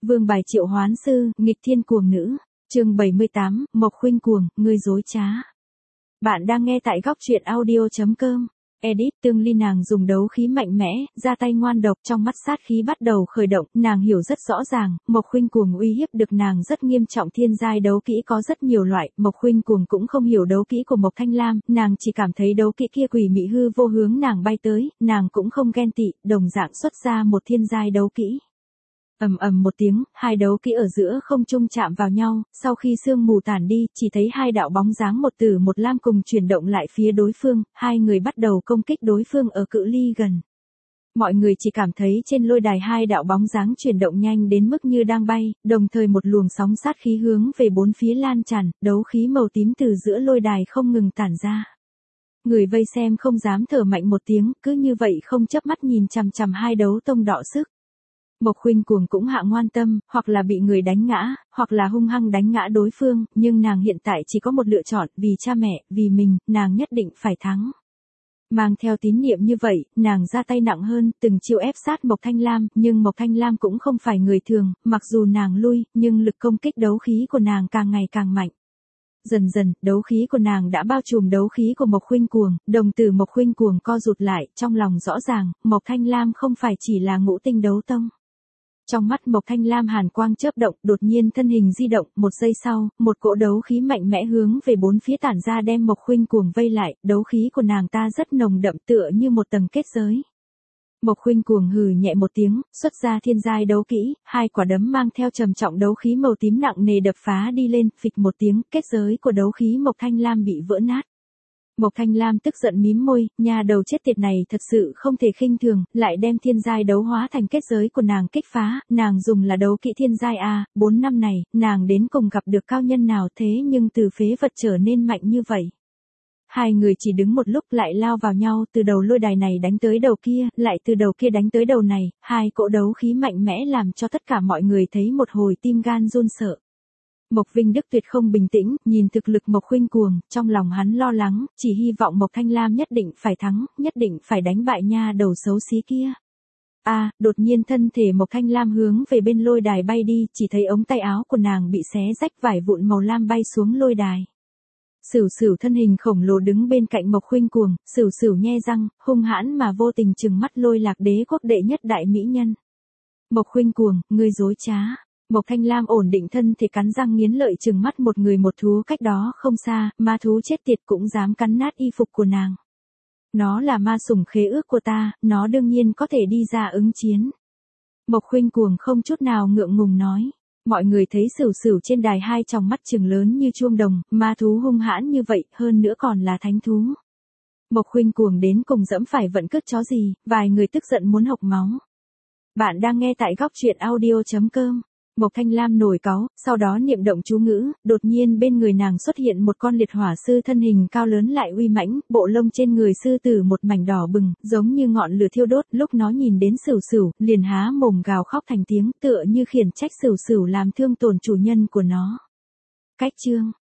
Vương bài triệu hoán sư, nghịch thiên cuồng nữ. Chương 78, Mộc Khuynh Cuồng, ngươi dối trá. Bạn đang nghe tại góc truyện audio.com. Edit Tương Ly nàng dùng đấu khí mạnh mẽ, ra tay ngoan độc, trong mắt sát khí bắt đầu khởi động, nàng hiểu rất rõ ràng, Mộc Khuynh Cuồng uy hiếp được nàng rất nghiêm trọng. Thiên giai đấu kỹ có rất nhiều loại, Mộc Khuynh Cuồng cũng không hiểu đấu kỹ của Mộc Thanh Lam, nàng chỉ cảm thấy đấu kỹ kia quỷ mị hư vô hướng nàng bay tới, nàng cũng không ghen tị, đồng dạng xuất ra một thiên giai đấu kỹ. Ầm ầm một tiếng, hai đấu kỹ ở giữa không trung chạm vào nhau, sau khi sương mù tản đi, chỉ thấy hai đạo bóng dáng một tử một lam cùng chuyển động lại phía đối phương, hai người bắt đầu công kích đối phương ở cự ly gần. Mọi người chỉ cảm thấy trên lôi đài hai đạo bóng dáng chuyển động nhanh đến mức như đang bay, đồng thời một luồng sóng sát khí hướng về bốn phía lan tràn, đấu khí màu tím từ giữa lôi đài không ngừng tản ra. Người vây xem không dám thở mạnh một tiếng, cứ như vậy không chớp mắt nhìn chằm chằm hai đấu tông đọ sức. Mộc Khuynh Cuồng cũng hạ ngoan tâm, hoặc là bị người đánh ngã, hoặc là hung hăng đánh ngã đối phương, nhưng nàng hiện tại chỉ có một lựa chọn, vì cha mẹ, vì mình, nàng nhất định phải thắng. Mang theo tín niệm như vậy, nàng ra tay nặng hơn, từng chiêu ép sát Mộc Thanh Lam, nhưng Mộc Thanh Lam cũng không phải người thường, mặc dù nàng lui, nhưng lực công kích đấu khí của nàng càng ngày càng mạnh. Dần dần, đấu khí của nàng đã bao trùm đấu khí của Mộc Khuynh Cuồng, đồng tử Mộc Khuynh Cuồng co rụt lại, trong lòng rõ ràng, Mộc Thanh Lam không phải chỉ là ngũ tinh đấu tông. Trong mắt Mộc Thanh Lam hàn quang chớp động, đột nhiên thân hình di động, một giây sau, một cỗ đấu khí mạnh mẽ hướng về bốn phía tản ra đem Mộc Khuynh Cuồng vây lại, đấu khí của nàng ta rất nồng đậm tựa như một tầng kết giới. Mộc Khuynh Cuồng hừ nhẹ một tiếng, xuất ra thiên giai đấu kỹ, hai quả đấm mang theo trầm trọng đấu khí màu tím nặng nề đập phá đi lên, phịch một tiếng, kết giới của đấu khí Mộc Thanh Lam bị vỡ nát. Mộc Thanh Lam tức giận mím môi, nhà đầu chết tiệt này thật sự không thể khinh thường, lại đem thiên giai đấu hóa thành kết giới của nàng kích phá, nàng dùng là đấu kỹ thiên giai a, 4 năm này, nàng đến cùng gặp được cao nhân nào thế nhưng từ phế vật trở nên mạnh như vậy. Hai người chỉ đứng một lúc lại lao vào nhau, từ đầu lôi đài này đánh tới đầu kia, lại từ đầu kia đánh tới đầu này, hai cỗ đấu khí mạnh mẽ làm cho tất cả mọi người thấy một hồi tim gan run sợ. Mộc Vinh Đức tuyệt không bình tĩnh, nhìn thực lực Mộc Khuynh Cuồng, trong lòng hắn lo lắng, chỉ hy vọng Mộc Thanh Lam nhất định phải thắng, nhất định phải đánh bại nha đầu xấu xí kia. Đột nhiên thân thể Mộc Thanh Lam hướng về bên lôi đài bay đi, chỉ thấy ống tay áo của nàng bị xé rách, vải vụn màu lam bay xuống lôi đài. Sửu Sửu thân hình khổng lồ đứng bên cạnh Mộc Khuynh Cuồng, Sửu Sửu nhe răng, hung hãn mà vô tình trừng mắt Lôi Lạc Đế quốc đệ nhất đại mỹ nhân. Mộc Khuynh Cuồng, ngươi dối trá. Mộc Thanh Lam ổn định thân thể cắn răng nghiến lợi trừng mắt một người một thú cách đó không xa, ma thú chết tiệt cũng dám cắn nát y phục của nàng. Nó là ma sủng khế ước của ta, nó đương nhiên có thể đi ra ứng chiến. Mộc Khuynh Cuồng không chút nào ngượng ngùng nói. Mọi người thấy Sửu Sửu trên đài hai tròng mắt trừng lớn như chuông đồng, ma thú hung hãn như vậy, hơn nữa còn là thánh thú. Mộc Khuynh Cuồng đến cùng dẫm phải vận cước chó gì, vài người tức giận muốn hộc máu. Bạn đang nghe tại góc truyện audio.com. Mộc Thanh Lam nổi cáu, sau đó niệm động chú ngữ, đột nhiên bên người nàng xuất hiện một con liệt hỏa sư thân hình cao lớn lại uy mãnh, bộ lông trên người sư tử một mảnh đỏ bừng, giống như ngọn lửa thiêu đốt, lúc nó nhìn đến Sửu Sửu, liền há mồm gào khóc thành tiếng, tựa như khiển trách Sửu Sửu làm thương tổn chủ nhân của nó. Cách chương